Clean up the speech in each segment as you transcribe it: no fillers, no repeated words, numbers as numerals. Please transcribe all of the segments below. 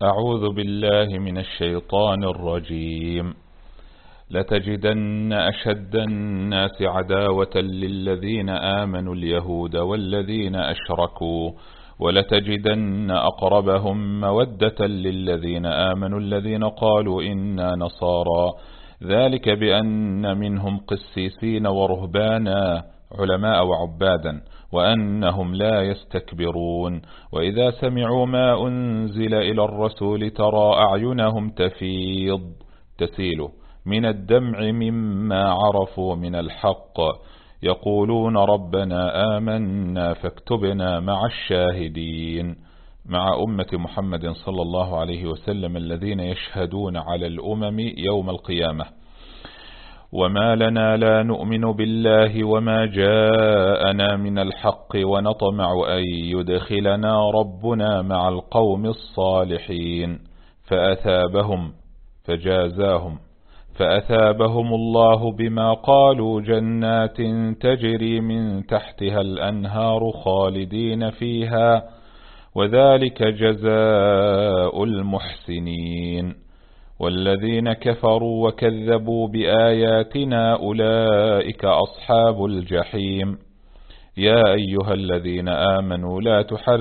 أعوذ بالله من الشيطان الرجيم. لتجدن أشد الناس عداوة للذين آمنوا اليهود والذين أشركوا ولتجدن أقربهم مودة للذين آمنوا الذين قالوا إنا نصارى ذلك بأن منهم قسيسين ورهبانا علماء وعبادا وأنهم لا يستكبرون وإذا سمعوا ما أنزل إلى الرسول ترى أعينهم تسيل من الدمع مما عرفوا من الحق يقولون ربنا آمنا فاكتبنا مع الشاهدين. مع أمة محمد صلى الله عليه وسلم الذين يشهدون على الأمم يوم القيامة. وما لنا لا نؤمن بالله وما جاءنا من الحق ونطمع أن يدخلنا ربنا مع القوم الصالحين فأثابهم الله بما قالوا جنات تجري من تحتها الأنهار خالدين فيها وذلك جزاء المحسنين. والذين كفروا وكذبوا بآياتنا أولئك أصحاب الجحيم. يا أيها الذين آمنوا لا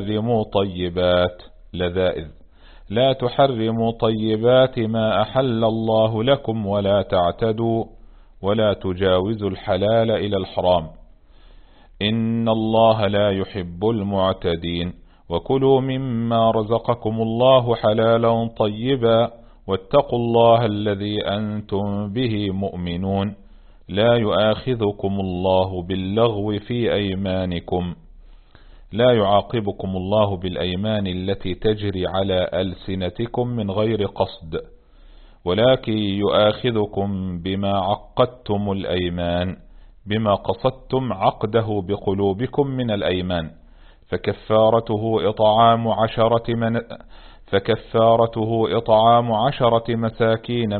تحرموا طيبات ما أحل الله لكم ولا تعتدوا ولا تجاوزوا الحلال إلى الحرام إن الله لا يحب المعتدين. وكلوا مما رزقكم الله حلالا طيبا واتقوا الله الذي أنتم به مؤمنون. لا يؤاخذكم الله باللغو في أيمانكم، لا يعاقبكم الله بالأيمان التي تجري على ألسنتكم من غير قصد، ولكن يؤاخذكم بما عقدتم الأيمان، بما قصدتم عقده بقلوبكم من الأيمان. فكفارته إطعام 10 مساكين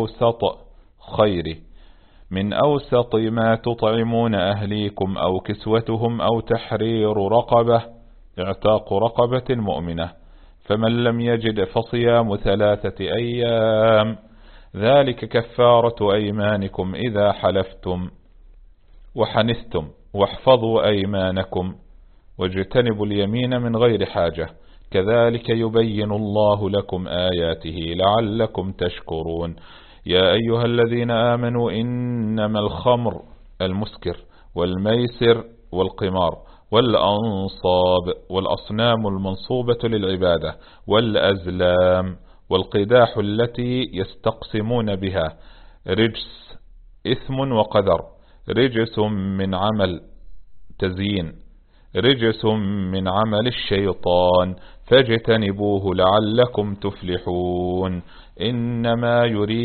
من أوسط ما تطعمون أهليكم أو كسوتهم أو تحرير رقبة، اعتاق رقبة مؤمنة. فمن لم يجد فصيام 3 أيام، ذلك كفارة أيمانكم إذا حلفتم وحنثتم. واحفظوا أيمانكم واجتنبوا اليمين من غير حاجة، كذلك يبين الله لكم آياته لعلكم تشكرون. يا أيها الذين آمنوا إنما الخمر المسكر والميسر والقمار والأنصاب والأصنام المنصوبة للعبادة والأزلام والقداح التي يستقسمون بها رجس إثم وقدر، رجس من عمل تزيين، رجس من عمل الشيطان فاجتنبوه لعلكم تفلحون. إنما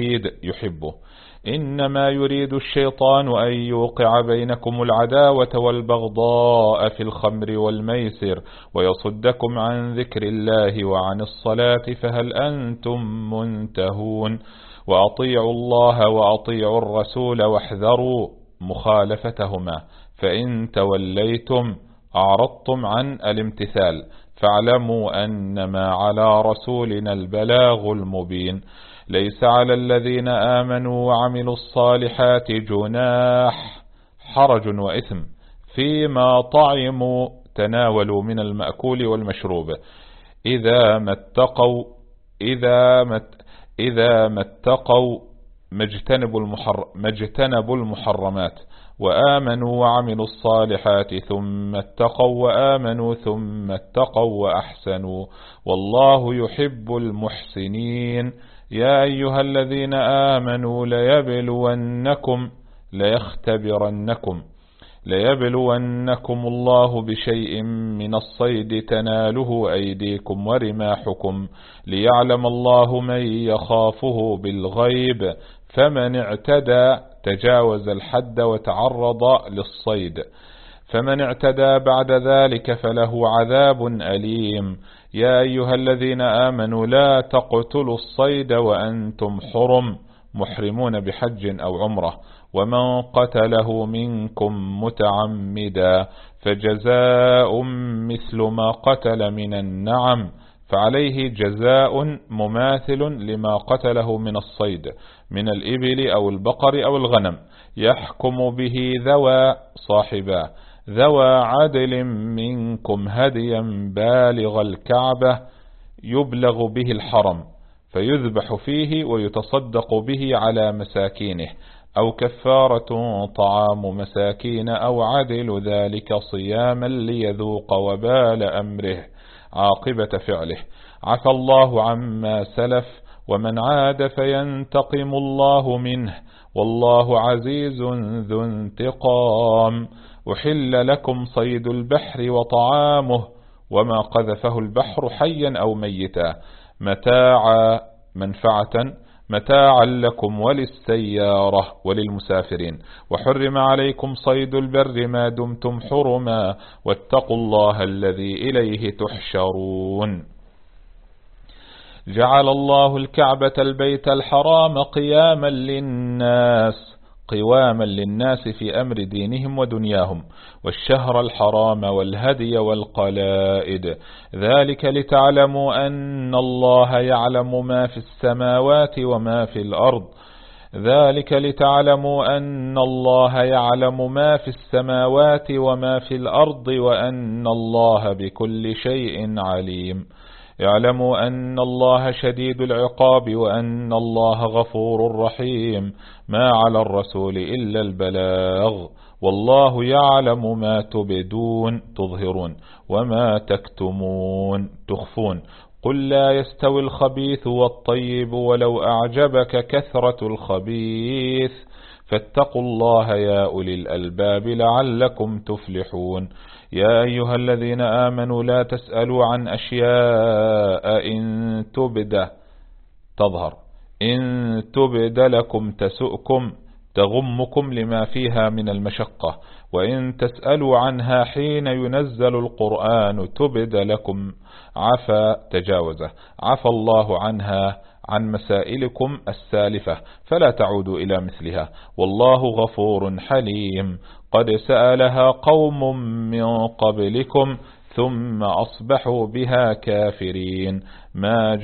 يريد الشيطان أن يوقع بينكم العداوة والبغضاء في الخمر والميسر ويصدكم عن ذكر الله وعن الصلاة فهل أنتم منتهون. وأطيعوا الله وأطيعوا الرسول واحذروا مخالفتهما، فإن توليتم أعرضتم عن الامتثال فاعلموا أنما على رسولنا البلاغ المبين. ليس على الذين آمنوا وعملوا الصالحات جناح، حرج وإثم فيما طعموا تناولوا من المأكول والمشروب إذا ما اتقوا ما اجتنبوا المحرمات وآمنوا وعملوا الصالحات ثم اتقوا وآمنوا ثم اتقوا وأحسنوا والله يحب المحسنين. يا أيها الذين آمنوا ليبلونكم الله بشيء من الصيد تناله أيديكم ورماحكم ليعلم الله من يخافه بالغيب، فمن اعتدى تجاوز الحد وتعرض للصيد، فمن اعتدى بعد ذلك فله عذاب أليم. يا أيها الذين آمنوا لا تقتلوا الصيد وأنتم حرم، محرمون بحج أو عمرة، ومن قتله منكم متعمدا فجزاء مثل ما قتل من النعم، فعليه جزاء مماثل لما قتله من الصيد من الإبل أو البقر أو الغنم، يحكم به ذوى عدل منكم هديا بالغ الكعبة يبلغ به الحرم، فيذبح فيه ويتصدق به على مساكينه، أو كفارة طعام مساكين، أو عدل ذلك صياما ليذوق وبال أمره عاقبة فعله. عفى الله عما سلف، ومن عاد فينتقم الله منه، والله عزيز ذو انتقام. أحل لكم صيد البحر وطعامه وما قذفه البحر حيا أو ميتا متاعا لكم وللسيارة وللمسافرين. وحرم عليكم صيد البر ما دمتم حرما، واتقوا الله الذي إليه تحشرون. جعل الله الكعبة البيت الحرام قواما للناس في أمر دينهم ودنياهم، والشهر الحرام والهدي والقلائد، ذلك لتعلموا أن الله يعلم ما في السماوات وما في الأرض وأن الله بكل شيء عليم. اعلموا أن الله شديد العقاب وأن الله غفور رحيم. ما على الرسول إلا البلاغ، والله يعلم ما تظهرون وما تكتمون تخفون. قل لا يستوي الخبيث والطيب ولو أعجبك كثرة الخبيث، فاتقوا الله يا أولي الألباب لعلكم تفلحون. يا أيها الذين آمنوا لا تسألوا عن أشياء إن تبد لكم تسؤكم تغمكم لما فيها من المشقة، وإن تسألوا عنها حين ينزل القرآن تبد لكم عفى الله عنها عن مسائلكم السالفة، فلا تعودوا إلى مثلها، والله غفور حليم. قد سألها قوم من قبلكم ثم أصبحوا بها كافرين. ما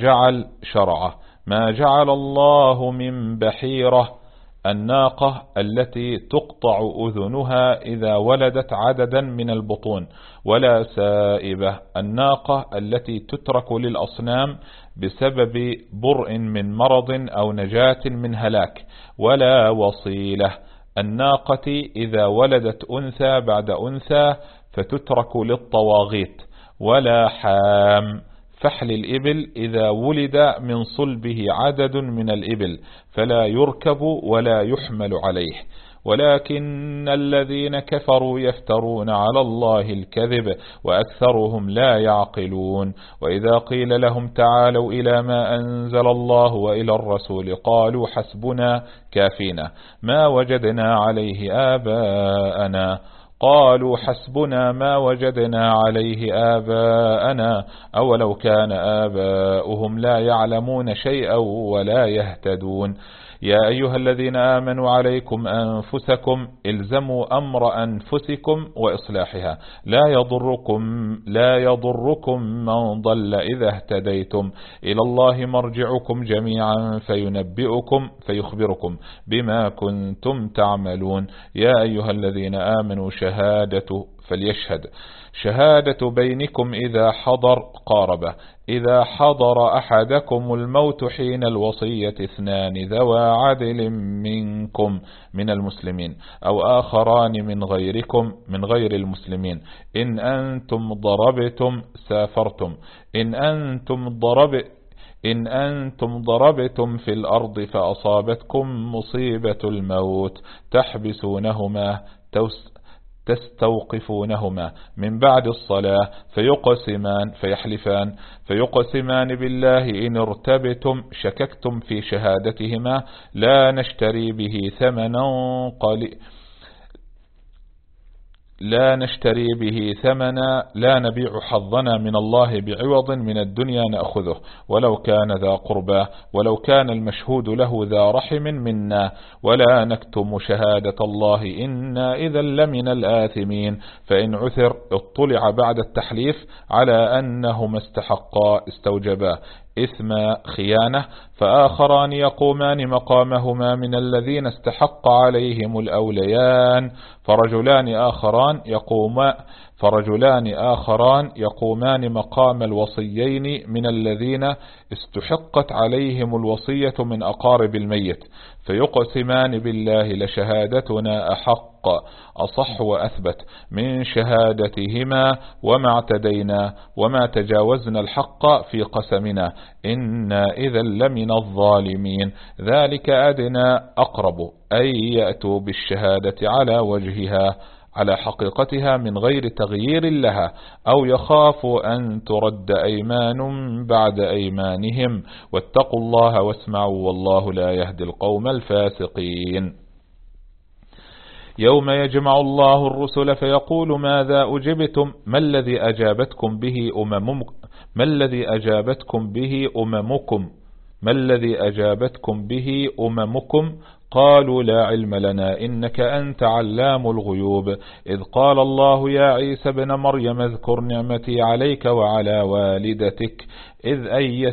جعل الله من بحيرة، الناقة التي تقطع أذنها إذا ولدت عددا من البطون، ولا سائبة، الناقة التي تترك للأصنام بسبب برء من مرض أو نجاة من هلاك، ولا وصيلة، الناقة إذا ولدت أنثى بعد أنثى فتترك للطواغيت، ولا حام، فحل الإبل إذا ولد من صلبه عدد من الإبل فلا يركب ولا يحمل عليه. ولكن الذين كفروا يفترون على الله الكذب وأكثرهم لا يعقلون. وإذا قيل لهم تعالوا إلى ما أنزل الله وإلى الرسول قالوا حسبنا كافينا ما وجدنا عليه آباءنا، قالوا حسبنا ما وجدنا عليه آباءنا أولو كان آباؤهم لا يعلمون شيئا ولا يهتدون. يا أيها الذين آمنوا عليكم أنفسكم، الزموا أمر أنفسكم وإصلاحها، لا يضركم من ضل إذا اهتديتم، إلى الله مرجعكم جميعا فيخبركم بما كنتم تعملون. يا أيها الذين آمنوا شهادة بينكم إذا حضر أحدكم الموت حين الوصية 2 ذوى عدل منكم من المسلمين أو آخران من غير المسلمين إن أنتم ضربتم في الأرض فأصابتكم مصيبة الموت تستوقفونهما من بعد الصلاة فيقسمان بالله إن ارتبتم شككتم في شهادتهما لا نشتري به ثمنا لا نشتري به ثمنا، لا نبيع حظنا من الله بعوض من الدنيا نأخذه، ولو كان ذا قربى، ولو كان المشهود له ذا رحم منا، ولا نكتم شهادة الله إنا إذا لمن الآثمين. فإن عثر اطلع بعد التحليف على أنهما استحقا استوجبا إثم خيانة، فآخران يقومان مقامهما من الذين استحق عليهم الأوليان، فرجلان آخران يقومان مقام الوصيين من الذين استحقت عليهم الوصية من أقارب الميت، فيقسمان بالله لشهادتنا أحق أصح وأثبت من شهادتهما، وما اعتدينا وما تجاوزنا الحق في قسمنا، إنا إذا لمن الظالمين. ذلك أدنى أقرب أن يأتوا بالشهادة على وجهها على حقيقتها من غير تغيير لها، أو يخافوا أن ترد أيمان بعد أيمانهم، واتقوا الله واسمعوا والله لا يهدي القوم الفاسقين. يوم يجمع الله الرسل فيقول ماذا أجبتم، ما الذي أجابتكم به أممكم قالوا لا علم لنا إنك أنت علام الغيوب. إذ قال الله يا عيسى ابن مريم اذكر نعمتي عليك وعلى والدتك إذ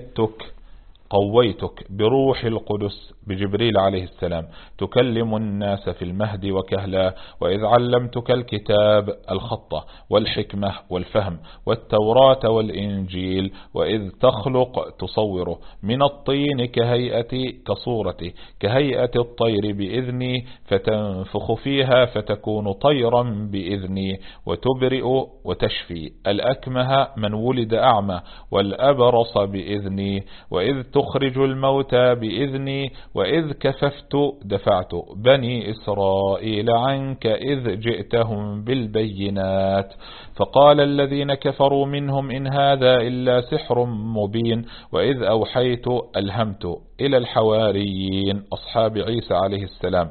قويتك بروح القدس بجبريل عليه السلام تكلم الناس في المهد وكهلا، وإذ علمتك الكتاب الخطة والحكمة والفهم والتوراة والإنجيل، وإذ تخلق تصوره من الطين كصورتي كهيئة الطير بإذني، فتنفخ فيها فتكون طيرا بإذني، وتبرئ وتشفي الأكمه من ولد أعمى والأبرص بإذني، وإذ تخرج الموتى بإذني، وإذ كففت دفعت بني إسرائيل عنك إذ جئتهم بالبينات. فقال الذين كفروا منهم إن هذا إلا سحر مبين. وإذ أوحيت ألهمت إلى الحواريين أصحاب عيسى عليه السلام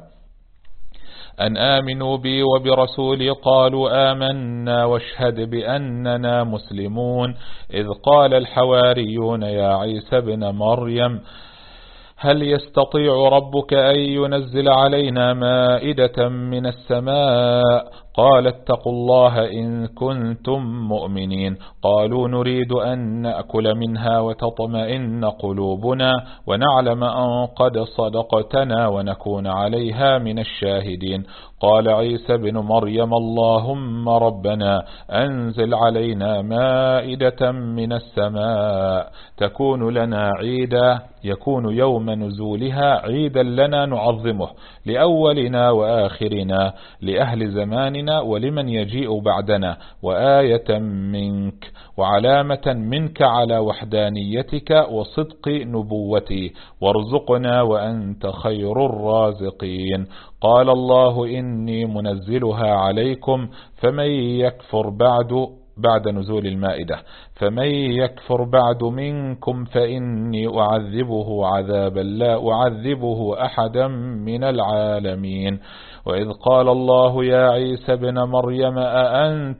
أن آمنوا بي وبرسولي قالوا آمنا واشهد بأننا مسلمون. إذ قال الحواريون يا عيسى ابن مريم هل يستطيع ربك أن ينزل علينا مائدة من السماء؟ قال اتقوا الله إن كنتم مؤمنين. قالوا نريد أن نأكل منها وتطمئن قلوبنا ونعلم أن قد صدقتنا ونكون عليها من الشاهدين. قال عيسى بن مريم اللهم ربنا أنزل علينا مائدة من السماء تكون لنا عيدا، يكون يوم نزولها عيدا لنا نعظمه لأولنا وآخرنا لأهل زماننا ولمن يجيء بعدنا، وآية منك وعلامة منك على وحدانيتك وصدق نبوتي، وارزقنا وأنت خير الرازقين. قال الله إني منزلها عليكم فمن يكفر بعد نزول المائدة فمن يكفر بعد منكم فإني أعذبه عذابا لا أعذبه أحدا من العالمين. وإذ قال الله يا عيسى ابن مريم أأنت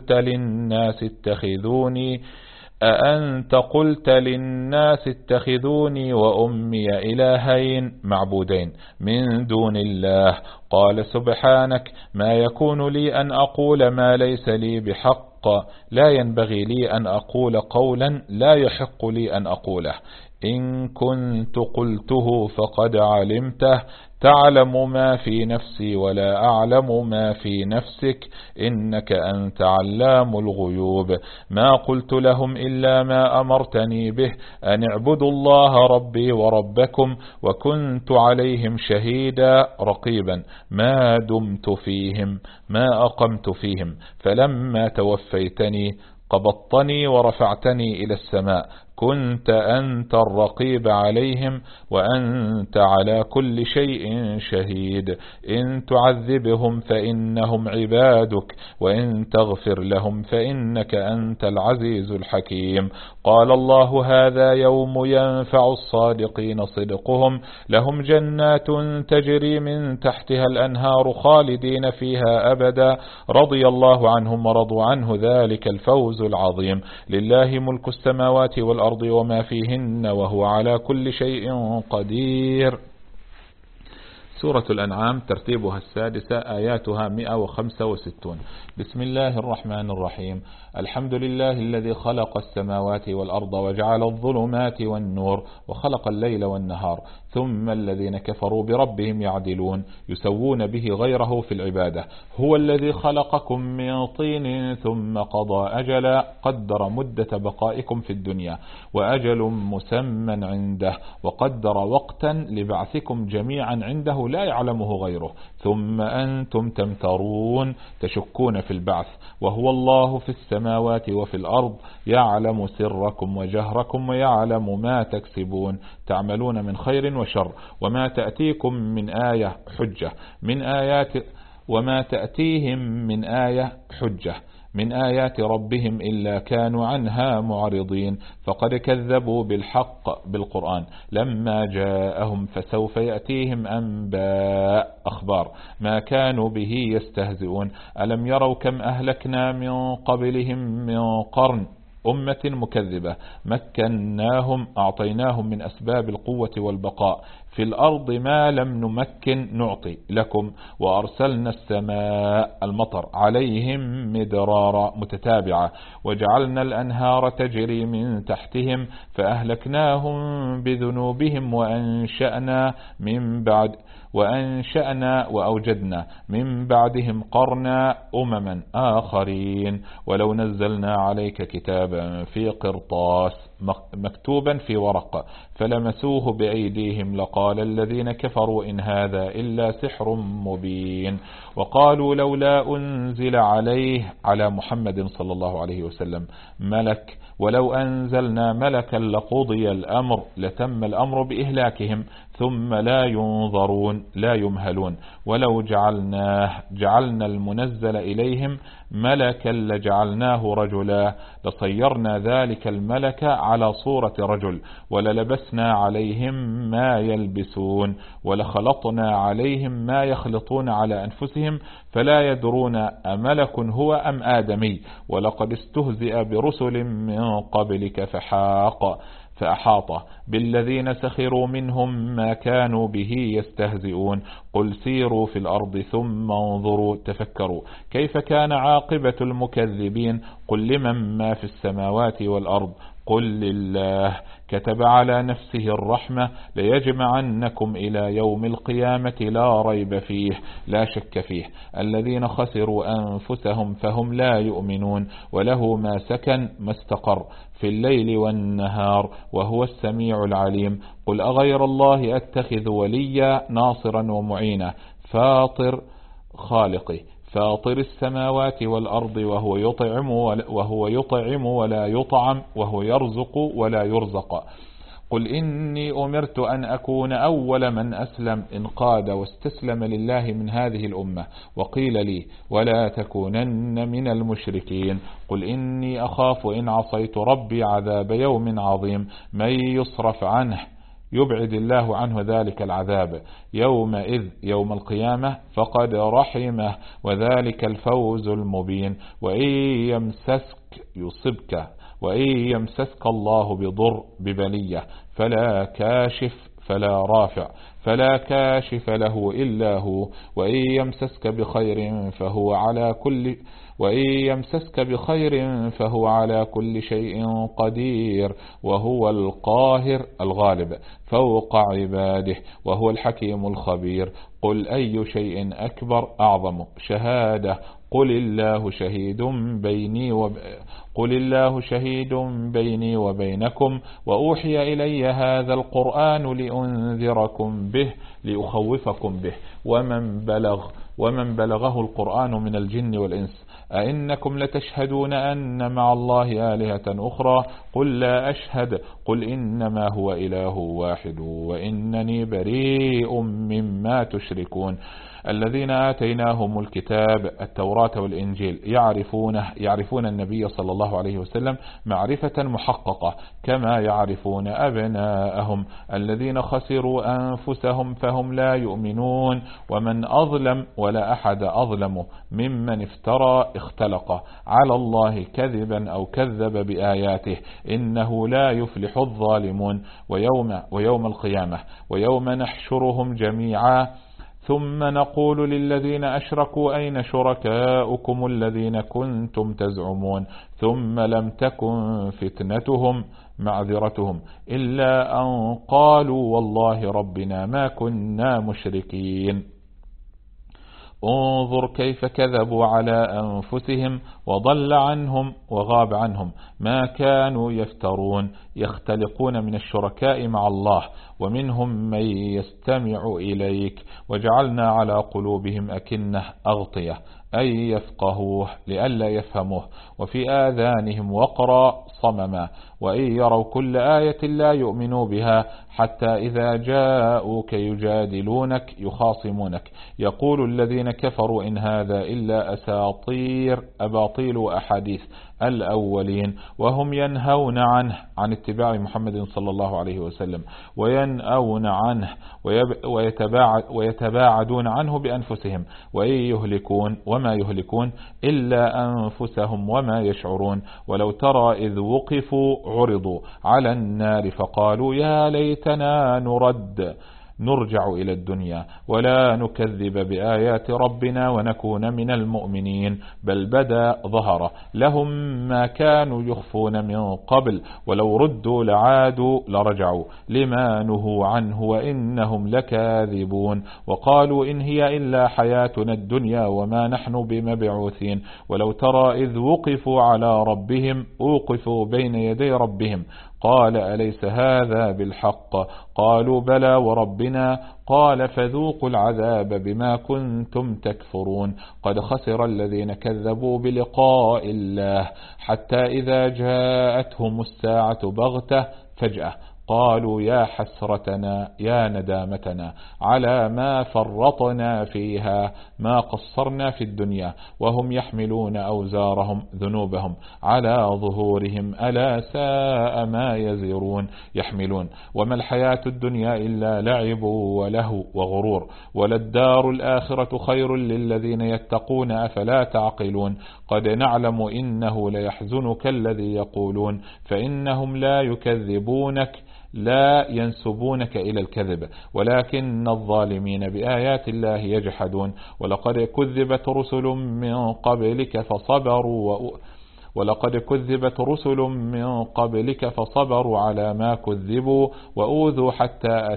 قلت للناس اتخذوني وأمي إلهين معبودين من دون الله؟ قال سبحانك ما يكون لي أن أقول ما ليس لي بحق، لا ينبغي لي أن أقول قولا لا يحق لي أن أقوله، إن كنت قلته فقد علمته، تعلم ما في نفسي ولا أعلم ما في نفسك إنك أنت علام الغيوب. ما قلت لهم إلا ما أمرتني به أن اعبدوا الله ربي وربكم، وكنت عليهم شهيدا رقيبا ما دمت فيهم ما أقمت فيهم، فلما توفيتني قبضتني ورفعتني إلى السماء كنت أنت الرقيب عليهم وأنت على كل شيء شهيد. إن تعذبهم فإنهم عبادك وإن تغفر لهم فإنك أنت العزيز الحكيم. قال الله هذا يوم ينفع الصادقين صدقهم لهم جنات تجري من تحتها الأنهار خالدين فيها أبدا رضي الله عنهم ورضوا عنه ذلك الفوز العظيم. لله ملك السماوات والأرض وما فيهن وهو على كل شيء قدير. سورة الأنعام ترتيبها السادسة، آياتها 165. بسم الله الرحمن الرحيم. الحمد لله الذي خلق السماوات والأرض وجعل الظلمات والنور وخلق الليل والنهار ثم الذين كفروا بربهم يعدلون يسوون به غيره في العبادة. هو الذي خلقكم من طين ثم قضى أجلا قدر مدة بقائكم في الدنيا وأجل مسمى عنده وقدر وقتا لبعثكم جميعا عنده لا يعلمه غيره ثم أنتم تمترون تشكون في البعث وهو الله في السماوات وفي الأرض يعلم سركم وجهركم ويعلم ما تكسبون تعملون من خير وشر وما تأتيكم من آية حجة وما تأتيهم من آية حجة من آيات ربهم إلا كانوا عنها معرضين فقد كذبوا بالحق بالقرآن لما جاءهم فسوف يأتيهم أنباء أخبار ما كانوا به يستهزئون. ألم يروا كم أهلكنا من قبلهم من قرن أمة مكذبة مكناهم أعطيناهم من أسباب القوة والبقاء في الأرض ما لم نمكن نعطي لكم وأرسلنا السماء المطر عليهم مدرارا متتابعة وجعلنا الأنهار تجري من تحتهم فأهلكناهم بذنوبهم وأنشأنا وأوجدنا من بعدهم قرنا أمما آخرين ولو نزلنا عليك كتابا في قرطاس مكتوبا في ورق فلمسوه بأيديهم لقال الذين كفروا إن هذا إلا سحر مبين. وقالوا لولا أنزل على محمد صلى الله عليه وسلم ملك ولو أنزلنا ملكا لقضي الأمر لتم الأمر بإهلاكهم ثم لا ينظرون لا يمهلون ولو جعلنا المنزل إليهم ملكا لجعلناه رجلا لصيرنا ذلك الملك على صورة رجل وللبسنا عليهم ما يلبسون ولخلطنا عليهم ما يخلطون على أنفسهم فلا يدرون أملك هو أم آدمي ولقد استهزئ برسل من قبلك فأحاط بالذين سخروا منهم ما كانوا به يستهزئون. قل سيروا في الأرض ثم انظروا تفكروا كيف كان عاقبة المكذبين. قل لمن ما في السماوات والأرض قل لله كتب على نفسه الرحمة ليجمعنكم إلى يوم القيامة لا ريب فيه لا شك فيه. الذين خسروا أنفسهم فهم لا يؤمنون وله ما سكن ما استقر في الليل والنهار وهو السميع العليم. قل أغير الله أتخذ وليا ناصرا ومعينا فاطر السماوات والأرض وهو يطعم ولا يطعم وهو يرزق ولا يرزق. قل إني أمرت أن أكون أول من أسلم انقاد واستسلم لله من هذه الأمة وقيل لي ولا تكونن من المشركين. قل إني أخاف إن عصيت ربي عذاب يوم عظيم من يصرف عنه يبعد الله عنه ذلك العذاب يوم القيامة فقد رحمه وذلك الفوز المبين. وإن يمسسك الله بضر ببلية فلا كاشف له إلا هو وإن يمسسك بخير فهو على كل شيء قدير وهو القاهر الغالب فوق عباده وهو الحكيم الخبير. قل أي شيء أكبر أعظم شهادة قل الله شهيد بيني وبينكم وأوحي إلي هذا القرآن لأنذركم به لأخوفكم به ومن بلغ ومن بلغه القرآن من الجن والإنس: أئنكم لتشهدون أن مع الله آلهة أخرى؟ قل لا أشهد، قل إنما هو إله واحد وإنني بريء مما تشركون. الذين آتيناهم الكتاب التوراة والإنجيل يعرفون النبي صلى الله عليه وسلم معرفة محققة كما يعرفون أبناءهم. الذين خسروا أنفسهم فهم لا يؤمنون. ومن أظلم، ولا أحد أظلم ممن افترى اختلق على الله كذبا أو كذب بآياته، إنه لا يفلح الظالمون. ويوم القيامة ويوم نحشرهم جميعا ثم نقول للذين أشركوا أين شركاؤكم الذين كنتم تزعمون؟ ثم لم تكن فتنتهم معذرتهم إلا أن قالوا والله ربنا ما كنا مشركين. انظر كيف كذبوا على أنفسهم وضل عنهم وغاب عنهم ما كانوا يفترون. يختلقون من الشركاء مع الله، ومنهم من يستمع إليك، وجعلنا على قلوبهم أكنة أغطية أي يفقهوه لئلا يفهموه، وفي آذانهم وقرا صمما، وإن يروا كل آية لا يؤمنوا بها، حتى إذا جاءوك يجادلونك يخاصمونك يقول الذين كفروا إن هذا إلا أباطيل وأحاديث الأولين. وهم ينهون عنه، عن اتباع محمد صلى الله عليه وسلم، وينأون عنه ويتباعدون عنه بأنفسهم، وإن يهلكون وما يهلكون إلا أنفسهم وما يشعرون. ولو ترى إذ وقفوا عرضوا على النار فقالوا يا ليتنا نرجع إلى الدنيا ولا نكذب بآيات ربنا ونكون من المؤمنين، بل بدا ظهر لهم ما كانوا يخفون من قبل، ولو ردوا لعادوا لرجعوا لما نهوا عنه وإنهم لكاذبون. وقالوا إن هي إلا حياتنا الدنيا وما نحن بمبعوثين. ولو ترى إذ وقفوا على ربهم أوقفوا بين يدي ربهم قال أليس هذا بالحق؟ قالوا بلى وربنا. قال فذوقوا العذاب بما كنتم تكفرون. قد خسر الذين كذبوا بلقاء الله حتى إذا جاءتهم الساعة بغتة فجأة قالوا يا حسرتنا يا ندامتنا على ما فرطنا فيها ما قصرنا في الدنيا، وهم يحملون أوزارهم ذنوبهم على ظهورهم ألا ساء ما يزرون. يحملون وما الحياة الدنيا إلا لعب وله وغرور، وللدار الآخرة خير للذين يتقون أفلا تعقلون. قد نعلم إنه ليحزنك الذي يقولون فإنهم لا يكذبونك لا ينسبونك إلى الكذب ولكن الظالمين بآيات الله يجحدون. ولقد كذبت رسل من قبلك فصبروا على ما كذبوا وأوذوا حتى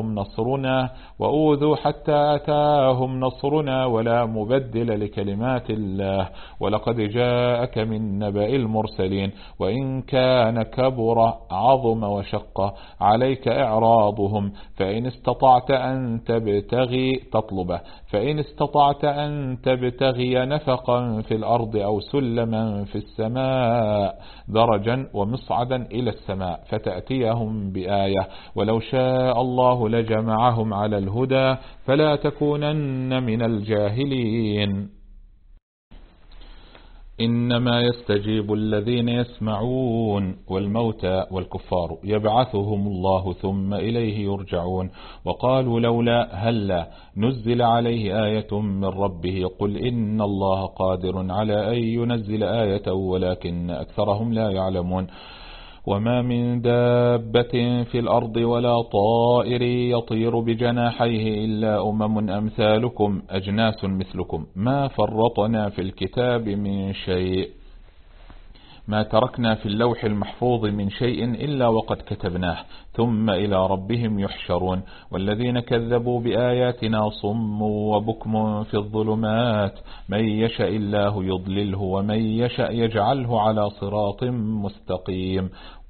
أتاهم نصرنا ولا مبدل لكلمات الله. ولقد جاءك من نبأ المرسلين وإن كان كبر عظم وشق عليك إعراضهم فإن استطعت أن تبتغي نفقا في الأرض أو سلما في السماء درجا ومصعدا إلى السماء فتأتيهم بآية. ولو شاء الله لجمعهم على الهدى فلا تكونن من الجاهلين. إنما يستجيب الذين يسمعون والموتى والكفار يبعثهم الله ثم إليه يرجعون. وقالوا لولا هلا نزل عليه آية من ربه قل إن الله قادر على أن ينزل آية ولكن أكثرهم لا يعلمون. وما من دابة في الأرض ولا طائر يطير بجناحيه إلا أمثالكم أجناس مثلكم ما فرطنا في الكتاب من شيء، ما تركنا في اللوح المحفوظ من شيء إلا وقد كتبناه ثم إلى ربهم يحشرون. والذين كذبوا بآياتنا صم وبكم في الظلمات من يشاء الله يضلله ومن يشاء يجعله على صراط مستقيم.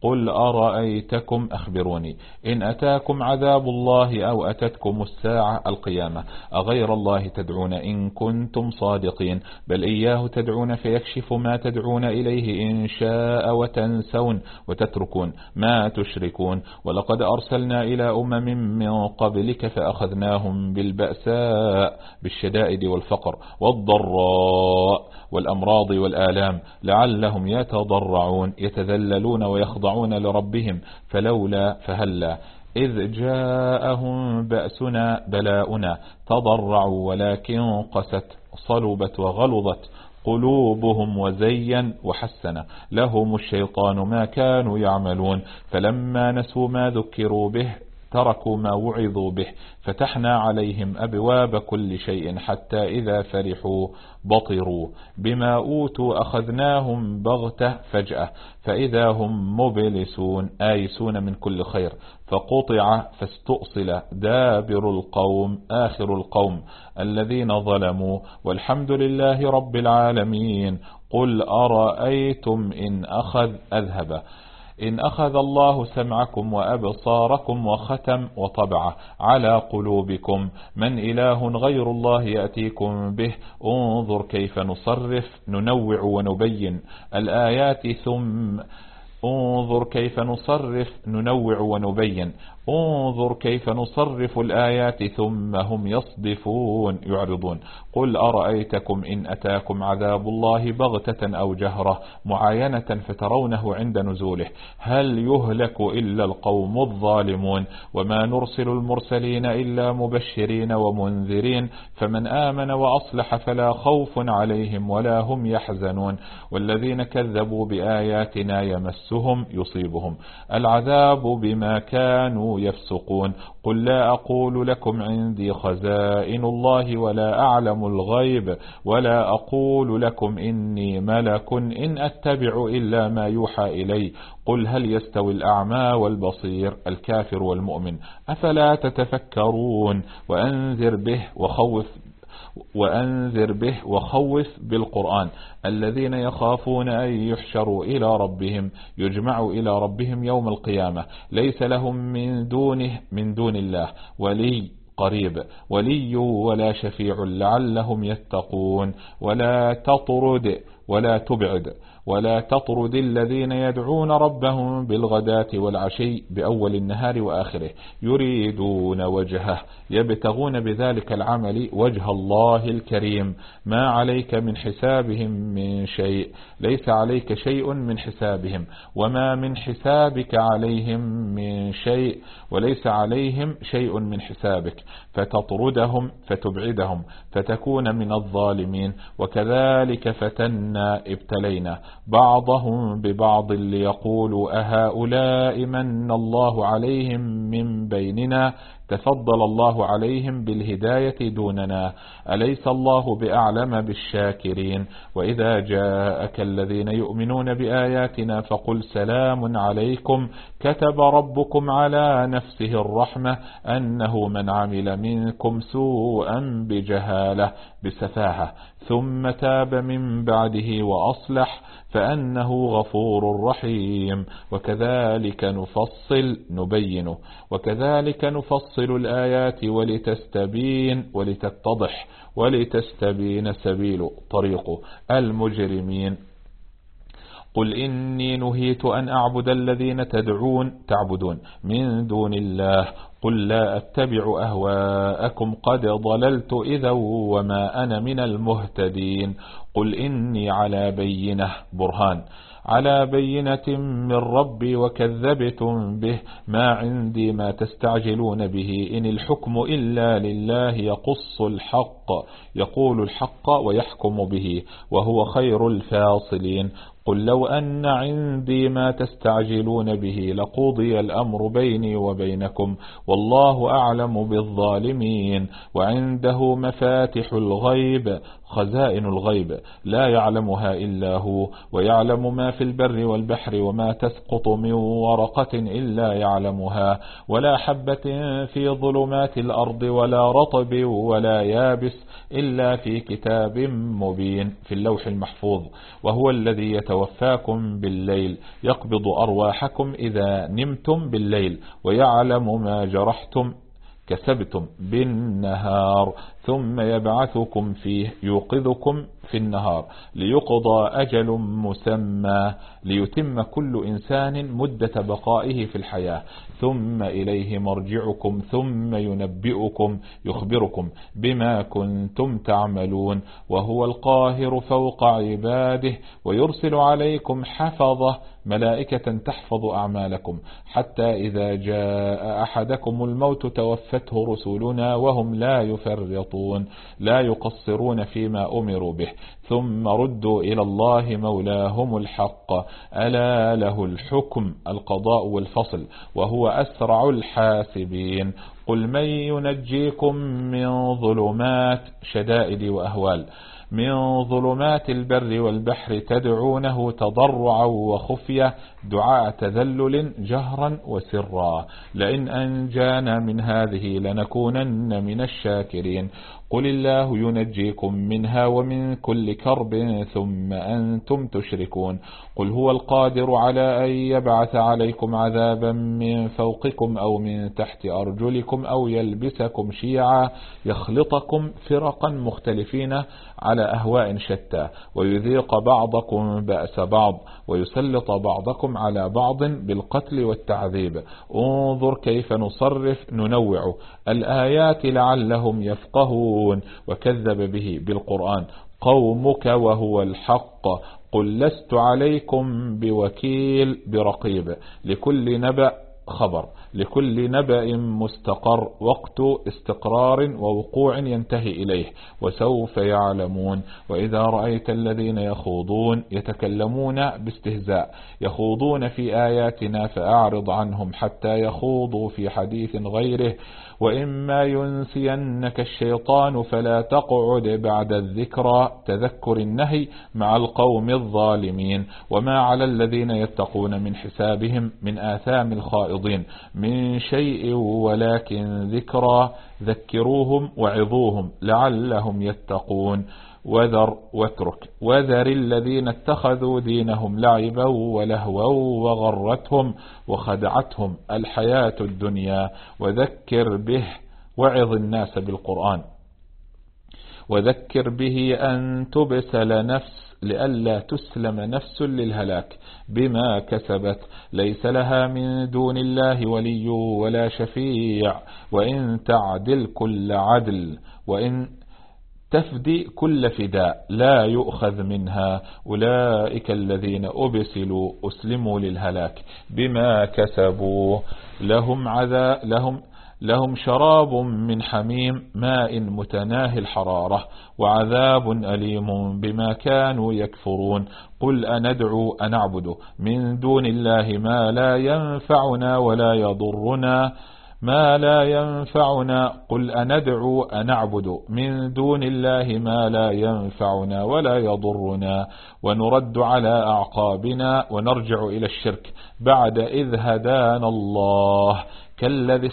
قل أرأيتكم أخبروني إن أتاكم عذاب الله أو أتتكم الساعة القيامة أغير الله تدعون إن كنتم صادقين بل إياه تدعون فيكشف ما تدعون إليه إن شاء وتنسون وتتركون ما تشركون ولقد أرسلنا إلى من قبلك فأخذناهم بالبأساء بالشدائد والفقر والضراء والأمراض والآلام لعلهم يتضرعون يتذللون ويخضعون لربهم فهلا إذ جاءهم بأسنا بلاؤنا تضرعوا ولكن قست صلبت وغلظت قلوبهم وزين وحسن لهم الشيطان ما كانوا يعملون فلما نسوا ما ذكروا به تركوا ما وعظوا به فتحنا عليهم أبواب كل شيء حتى إذا فرحوا بطروا بما أوتوا أخذناهم بغتة فجأة فإذا هم مبلسون آيسون من كل خير فقطع فاستؤصل دابر القوم آخر القوم الذين ظلموا والحمد لله رب العالمين قل أرأيتم إن أخذ الله سمعكم وأبصاركم وختم وطبع على قلوبكم من إله غير الله يأتيكم به انظر كيف نصرف ننوع ونبين الآيات انظر كيف نصرف الآيات ثم هم يصدفون يعرضون قل أرأيتكم إن أتاكم عذاب الله بغتة أو جهرة معاينة فترونه عند نزوله هل يهلك إلا القوم الظالمون وما نرسل المرسلين إلا مبشرين ومنذرين فمن آمن وأصلح فلا خوف عليهم ولا هم يحزنون والذين كذبوا بآياتنا يصيبهم العذاب بما كانوا يفسقون قل لا أقول لكم عندي خزائن الله ولا أعلم الغيب ولا أقول لكم إني ملك إن أتبع إلا ما يوحى إلي قل هل يستوي الأعمى والبصير الكافر والمؤمن أفلا تتفكرون وأنذر به وخوف بالقرآن الذين يخافون أن يحشروا يجمعوا إلى ربهم يوم القيامة ليس لهم من دون الله ولي قريب ولي ولا شفيع لعلهم يتقون ولا تطرد الذين يدعون ربهم بالغداة والعشي بأول النهار وآخره يريدون وجهه يبتغون بذلك العمل وجه الله الكريم ما عليك من حسابهم من شيء ليس عليك شيء من حسابهم وما من حسابك عليهم من شيء وليس عليهم شيء من حسابك فتطردهم فتبعدهم فتكون من الظالمين وكذلك فتنا ابتلينا بعضهم ببعض ليقولوا أهؤلاء من الله عليهم من بيننا تفضل الله عليهم بالهداية دوننا أليس الله بأعلم بالشاكرين وإذا جاءك الذين يؤمنون بآياتنا فقل سلام عليكم كتب ربكم على نفسه الرحمة أنه من عمل منكم سوءا بجهالة بسفاهة ثم تاب من بعده وأصلح فأنه غفور رحيم وكذلك نفصل الآيات ولتتضح ولتستبين سبيل طريق المجرمين قل إني نهيت أن أعبد الذين تعبدون من دون الله قل لا أتبع أهواءكم قد ضللت إذا وما أنا من المهتدين قل إني على بينة من ربي وكذبتم به ما عندي ما تستعجلون به إن الحكم إلا لله يقول الحق ويحكم به وهو خير الفاصلين قل لو أن عندي ما تستعجلون به لقضي الأمر بيني وبينكم والله أعلم بالظالمين وعنده مفاتح الغيب خزائن الغيب لا يعلمها إلا هو ويعلم ما في البر والبحر وما تسقط من ورقة إلا يعلمها ولا حبة في ظلمات الأرض ولا رطب ولا يابس إلا في كتاب مبين في اللوح المحفوظ وهو الذي يتوفاكم بالليل يقبض أرواحكم إذا نمتم بالليل ويعلم ما جرحتم كسبتم بالنهار ثم يبعثكم فيه يوقظكم في النهار ليقضى أجل مسمى ليتم كل إنسان مدة بقائه في الحياة ثم إليه مرجعكم ثم ينبئكم يخبركم بما كنتم تعملون وهو القاهر فوق عباده ويرسل عليكم حفظة ملائكة تحفظ أعمالكم حتى إذا جاء أحدكم الموت توفته رسلنا وهم لا يفرطون لا يقصرون فيما أمروا به ثم ردوا إلى الله مولاهم الحق ألا له الحكم القضاء والفصل وهو أسرع الحاسبين قل من ينجيكم من ظلمات شدائد وأهوال من ظلمات البر والبحر تدعونه تضرعا وخفية دعاء تذلل جهرا وسرا لئن أنجانا من هذه لنكونن من الشاكرين قل الله ينجيكم منها ومن كل كرب ثم أنتم تشركون قل هو القادر على أن يبعث عليكم عذابا من فوقكم أو من تحت أرجلكم أو يلبسكم شيعا يخلطكم فرقا مختلفين على أهواء شتى ويذيق بعضكم بأس بعض ويسلط بعضكم على بعض بالقتل والتعذيب انظر كيف نصرف ننوع الآيات لعلهم يفقهون وكذب به بالقرآن قومك وهو الحق قل لست عليكم بوكيل برقيب لكل نبأ خبر لكل نبأ مستقر وقت استقرار ووقوع ينتهي إليه وسوف يعلمون وإذا رأيت الذين يخوضون يتكلمون باستهزاء يخوضون في آياتنا فأعرض عنهم حتى يخوضوا في حديث غيره وإما ينسينك الشيطان فلا تقعد بعد الذكرى تذكر النهي مع القوم الظالمين وما على الذين يتقون من حسابهم من آثام الخائضين من شيء ولكن ذكرى ذكروهم وعظوهم لعلهم يتقون وذر الذين اتخذوا دينهم لعبا ولهوا وغرتهم وخدعتهم الحياة الدنيا وذكر به وعظ الناس بالقرآن وذكر به أن تبسل نفس لئلا تسلم نفس للهلاك بما كسبت ليس لها من دون الله ولي ولا شفيع وإن تعدل كل عدل وإن تفدي كل فداء لا يؤخذ منها أولئك الذين أبسلوا أسلموا للهلاك بما كسبوا لهم شراب من حميم ماء متناهي الحرارة وعذاب أليم بما كانوا يكفرون قل أنعبد من دون الله ما لا ينفعنا ولا يضرنا قل أنعبد من دون الله ما لا ينفعنا ولا يضرنا ونرد على أعقابنا ونرجع إلى الشرك بعد إذ هدانا الله كالذي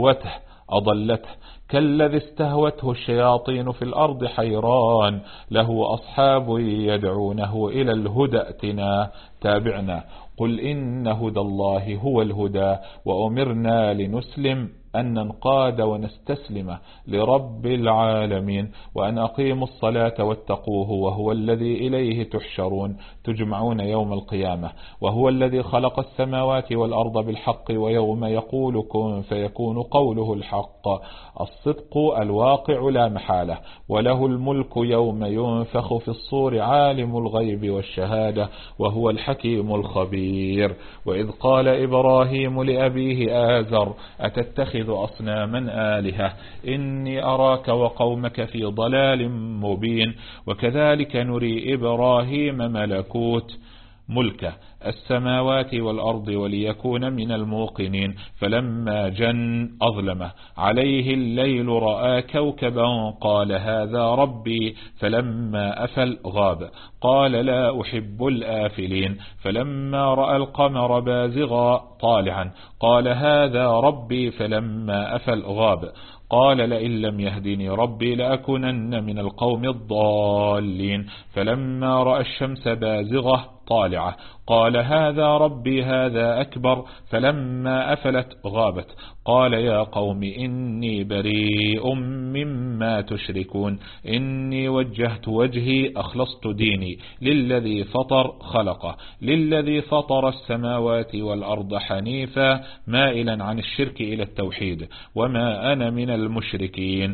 استهوته الشياطين في الأرض حيران له أصحاب يدعونه إلى الهدى ائتنا تابعنا قل إن هدى الله هو الهدى وأمرنا لنسلم أن ننقاد ونستسلم لرب العالمين وأن أقيموا الصلاة واتقوه وهو الذي إليه تحشرون تجمعون يوم القيامة وهو الذي خلق السماوات والأرض بالحق ويوم يقول كن فيكون قوله الحق الصدق الواقع لا محالة وله الملك يوم ينفخ في الصور عالم الغيب والشهادة وهو الحكيم الخبير وإذ قال إبراهيم لأبيه آزر أتتخذ أصناما آلهة إني أراك وقومك في ضلال مبين وكذلك نري إبراهيم ملك السماوات والأرض وليكون من الموقنين فلما جن أظلمه عليه الليل رأى كوكبا قال هذا ربي فلما أفل غاب قال لا أحب الآفلين فلما رأى القمر بازغا طالعا قال هذا ربي فلما أفل غاب قال لئن لم يهدني ربي لأكونن من القوم الضالين فلما رأى الشمس بازغة طالعة. قال هذا ربي هذا أكبر، فلما أفلت غابت. قال يا قوم إني بريء مما تشركون، إني وجهت وجهي أخلصت ديني للذي فطر خلقه، للذي فطر السماوات والأرض حنيفا مائلا عن الشرك إلى التوحيد، وما أنا من المشركين.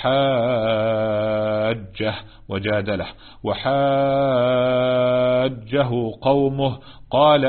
وحاجه وجادله وحاجه قومه قال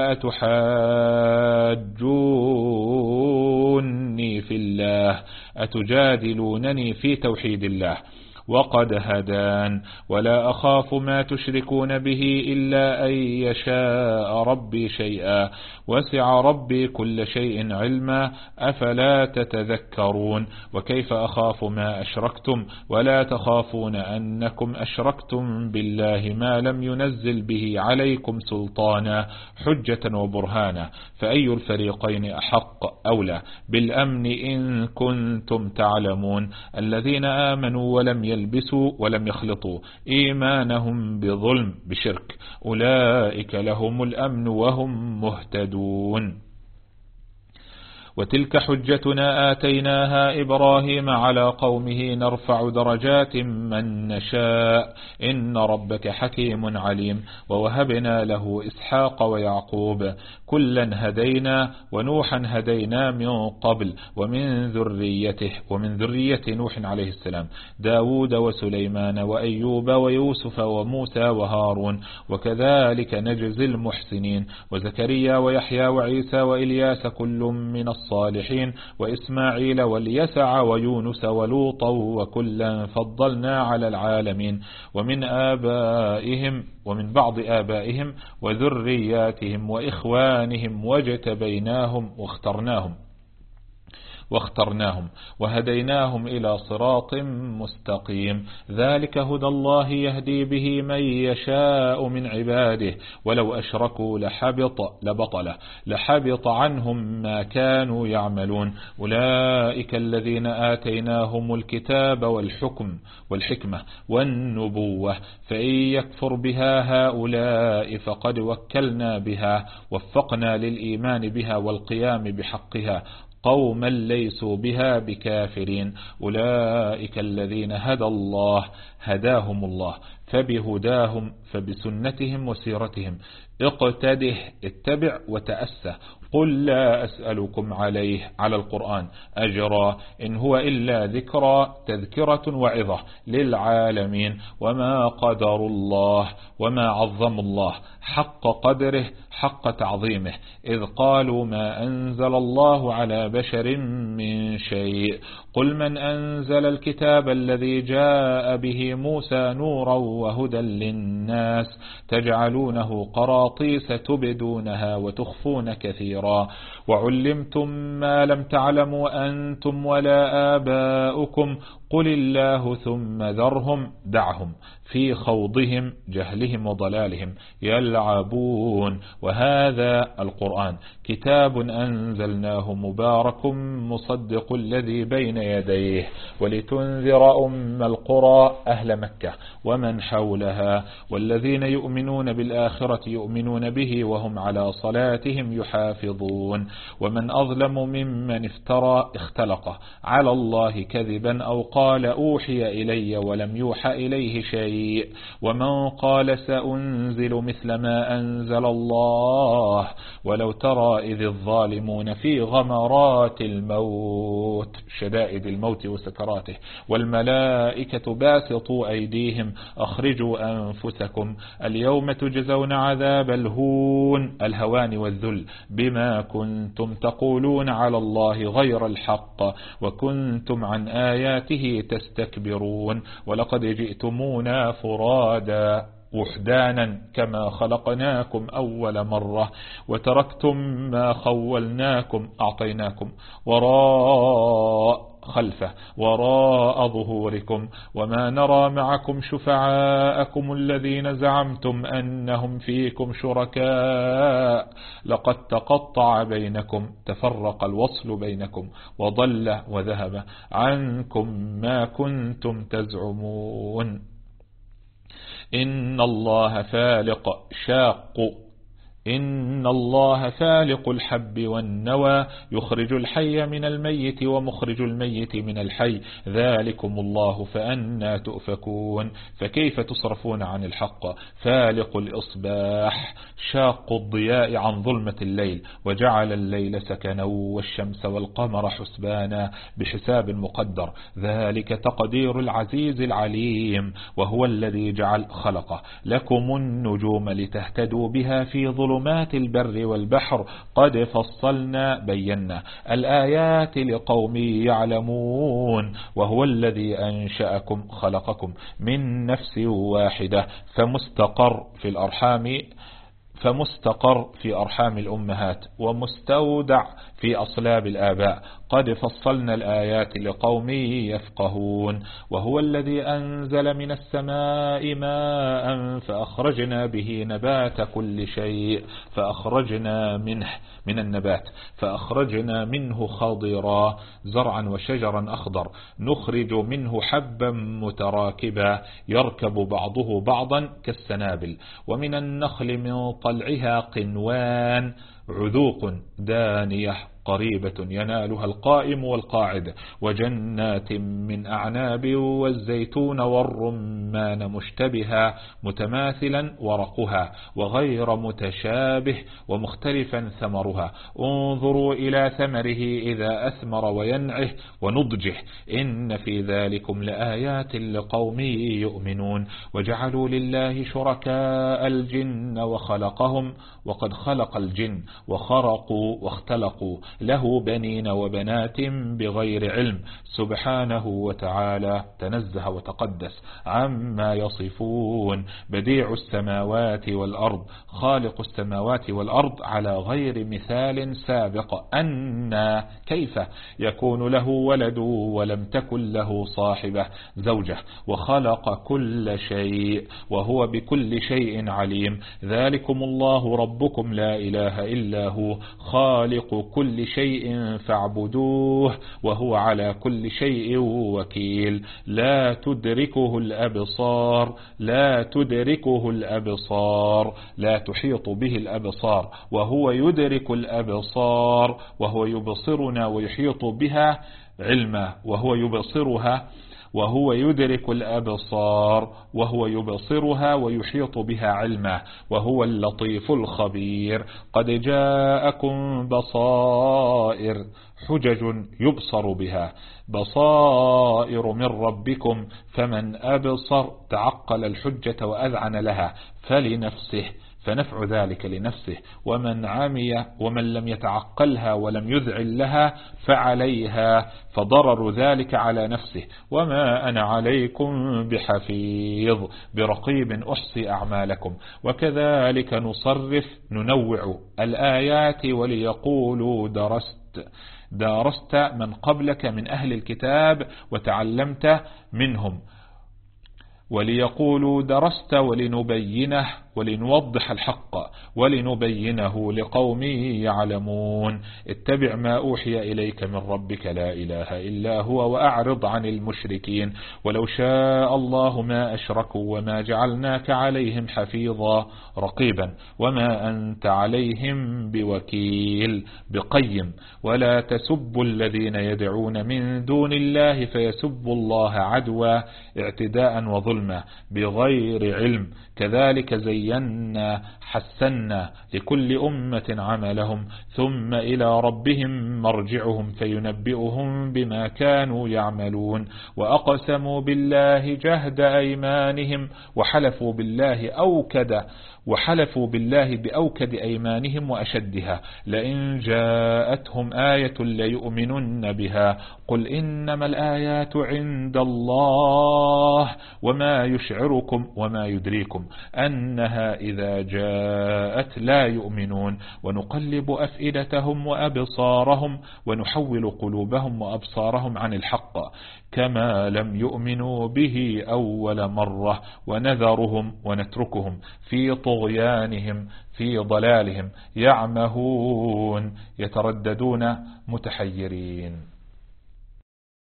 أتحاجوني في الله، أتجادلونني في توحيد الله وقد هدان، ولا أخاف ما تشركون به إلا أن يشاء ربي شيئا، وسع ربي كل شيء علما، أفلا تتذكرون. وكيف أخاف ما أشركتم ولا تخافون أنكم أشركتم بالله ما لم ينزل به عليكم سلطانا حجة وبرهانا، فأي الفريقين أحق أولى بالأمن إن كنتم تعلمون. الذين آمنوا ولم يلبسوا ولم يخلطوا إيمانهم بظلم بشرك، أولئك لهم الأمن وهم مهتدون. وتلك حجتنا آتيناها إبراهيم على قومه نرفع درجات من نشاء إن ربك حكيم عليم. ووهبنا له إسحاق ويعقوب كلا هدينا، ونوحا هدينا من قبل ومن ذرية نوح عليه السلام داود وسليمان وأيوب ويوسف وموسى وهارون، وكذلك نجزي المحسنين. وزكريا ويحيى وعيسى وإلياس كل من الصالحين، وإسماعيل واليسع ويونس ولوطا وكلا فضلنا على العالمين. ومن بعض آبائهم وذرياتهم وإخوانهم واجتبيناهم واخترناهم وهديناهم إلى صراط مستقيم. ذلك هدى الله يهدي به من يشاء من عباده، ولو أشركوا لحبط عنهم ما كانوا يعملون. أولئك الذين آتيناهم الكتاب والحكمة والنبوة، فإن يكفر بها هؤلاء فقد وكلنا بها، وفقنا للإيمان بها والقيام بحقها قوما ليسوا بها بكافرين. أولئك الذين هداهم الله، فبهداهم فبسنتهم وسيرتهم اقتده، اتبع وتأسى. قل لا أسألكم عليه على القرآن أجرا، إن هو إلا تذكرة وعظة للعالمين. وما قدر الله وما عظم الله حق قدره حق تعظيمه، إذ قالوا ما أنزل الله على بشر من شيء. قل من أنزل الكتاب الذي جاء به موسى نورا وهدى للناس، تجعلونه قراطيس تبدونها وتخفون كثيرا، وعلمتم ما لم تعلموا أنتم ولا آباؤكم، قل الله ثم دعهم في خوضهم جهلهم وضلالهم يلعبون. وهذا القرآن كتاب أنزلناه مبارك مصدق الذي بين يديه، ولتنذر القرى أهل مكة ومن حولها، والذين يؤمنون بالآخرة يؤمنون به وهم على صلاتهم يحافظون. ومن أظلم ممن اختلق على الله كذبا أو قال أوحي إلي ولم يوحى إليه شيء، ومن قال سأنزل مثل ما أنزل الله. ولو ترى إذ الظالمون في غمرات الموت، شدائد الموت وسكراته، والملائكة باسطوا أيديهم أخرجوا أنفسكم اليوم تجزون عذاب الهوان والذل بما كنتم تقولون على الله غير الحق، وكنتم عن آياته تستكبرون. ولقد جئتمونا فرادا وحدانا كما خلقناكم أول مرة، وتركتم ما خولناكم أعطيناكم وراء ظهوركم، وما نرى معكم شفعاءكم الذين زعمتم أنهم فيكم شركاء، لقد تقطع بينكم، تفرق الوصل بينكم، وضل وذهب عنكم ما كنتم تزعمون. إن الله فالق شاق إن الله فالق الحب والنوى يخرج الحي من الميت ومخرج الميت من الحي ذلكم الله فأنى تؤفكون. فكيف تصرفون عن الحق؟ فالق الإصباح شاق الضياء عن ظلمة الليل وجعل الليل سكنا والشمس والقمر حسبانا بحساب مقدر ذلك تقدير العزيز العليم. وهو الذي جعل خلق لكم النجوم لتهتدوا بها في ظلمات البر والبحر قد فصلنا بينا الآيات لقوم يعلمون. وهو الذي أنشأكم خلقكم من نفس واحدة فمستقر في أرحام الأمهات ومستودع في أصلاب الآباء قد فصلنا الآيات لقوم يفقهون. وهو الذي أنزل من السماء ماء فأخرجنا به نبات كل شيء فأخرجنا من النبات فأخرجنا منه خضرا زرعا وشجرا أخضر نخرج منه حبا متراكبا يركب بعضه بعضا كالسنابل ومن النخل من طلعها قنوان عذوق دانية قريبة ينالها القائم والقاعد وجنات من أعناب والزيتون والرمان مشتبها متماثلا ورقها وغير متشابه ومختلفا ثمرها انظروا إلى ثمره إذا أثمر وينعه ونضجه إن في ذلكم لآيات لقوم يؤمنون. وجعلوا لله شركاء الجن وخلقهم وقد خلق الجن وخرقوا واختلقوا له بنين وبنات بغير علم سبحانه وتعالى تنزه وتقدس عما يصفون. بديع السماوات والأرض خالق السماوات والأرض على غير مثال سابق أن كيف يكون له ولد ولم تكن له صاحبة زوجة وخلق كل شيء وهو بكل شيء عليم. ذلكم الله ربكم لا إله إلا هو خالق كل شيء فاعبدوه وهو على كل شيء وكيل. لا تدركه الأبصار لا تحيط به الأبصار وهو يدرك الأبصار وهو يبصرنا ويحيط بها علما وهو يدرك الأبصار وهو يبصرها ويحيط بها علما وهو اللطيف الخبير. قد جاءكم بصائر حجج يبصر بها بصائر من ربكم فمن أبصر تعقل الحجة وأذعن لها فلنفسه فنفع ذلك لنفسه ومن عمي ومن لم يتعقلها ولم يذعن لها فعليها فضرر ذلك على نفسه وما أنا عليكم بحفيظ برقيب أحصي أعمالكم. وكذلك ننوع الآيات وليقولوا درست من قبلك من أهل الكتاب وتعلمت منهم وليقولوا درست ولنبينه ولنوضح الحق ولنبينه لقوم يعلمون. اتبع ما أوحي إليك من ربك لا إله إلا هو وأعرض عن المشركين ولو شاء الله ما أشركوا وما جعلناك عليهم حفيظا رقيبا وما أنت عليهم بوكيل بقيم. ولا تسبوا الذين يدعون من دون الله فيسبوا الله عدوا اعتداء وظلما بغير علم كذلك زينا حسنا لكل أمة عملهم ثم إلى ربهم مرجعهم فينبئهم بما كانوا يعملون. وأقسموا بالله جهد أيمانهم وحلفوا بالله بأوكد أيمانهم وأشدها لئن جاءتهم آية ليؤمنن بها قل إنما الآيات عند الله وما يشعركم وما يدريكم أنها إذا جاءت لا يؤمنون. ونقلب أفئدتهم وأبصارهم ونحول قلوبهم وأبصارهم عن الحق كما لم يؤمنوا به أول مرة ونذرهم ونتركهم في طغيانهم في ضلالهم يعمهون يترددون متحيرين.